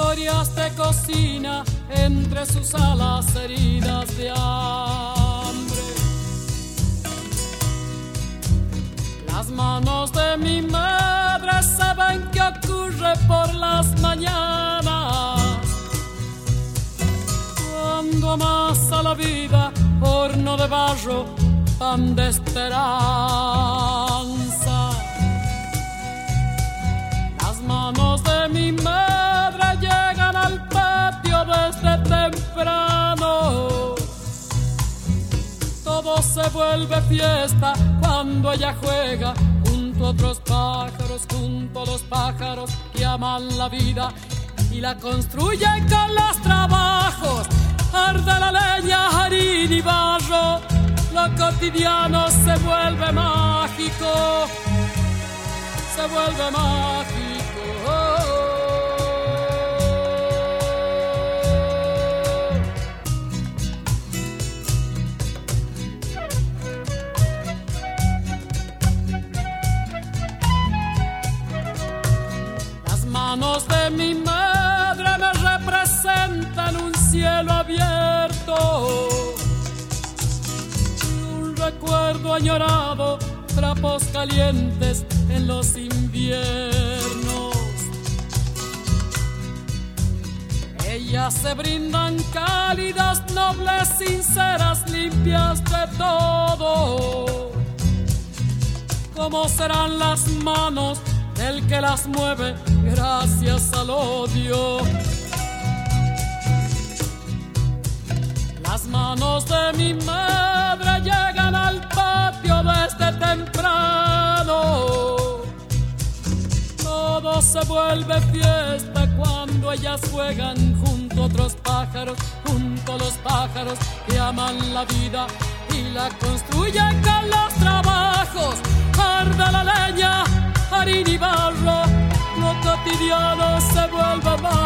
historias de cocina entre sus alas heridas de hambre. Las manos de mi madre saben qué ocurre por las mañanas, cuando amasa la vida horno de barro, pan de esperanza. Las manos de mi madre llegan al patio desde temprano. Todo se vuelve fiesta cuando ella juega junto a otros pájaros, junto a los pájaros que aman la vida y la construyen con los trabajos. Arde la leña, harina y barro, lo cotidiano se vuelve mágico, se vuelve mágico. Las manos de mi madre me representan un cielo abierto, un recuerdo añorado, trapos calientes en los inviernos. Ellas se brindan cálidas, nobles, sinceras, limpias de todo. ¿Cómo serán las manos del que las mueve gracias al odio? Las manos de mi madre llegan al patio desde temprano. Todo se vuelve fiesta cuando ellas juegan junto a otros pájaros, junto a los pájaros que aman la vida y la construyen con los trabajos. Arde la leña, harina y barro, lo cotidiano se vuelve más.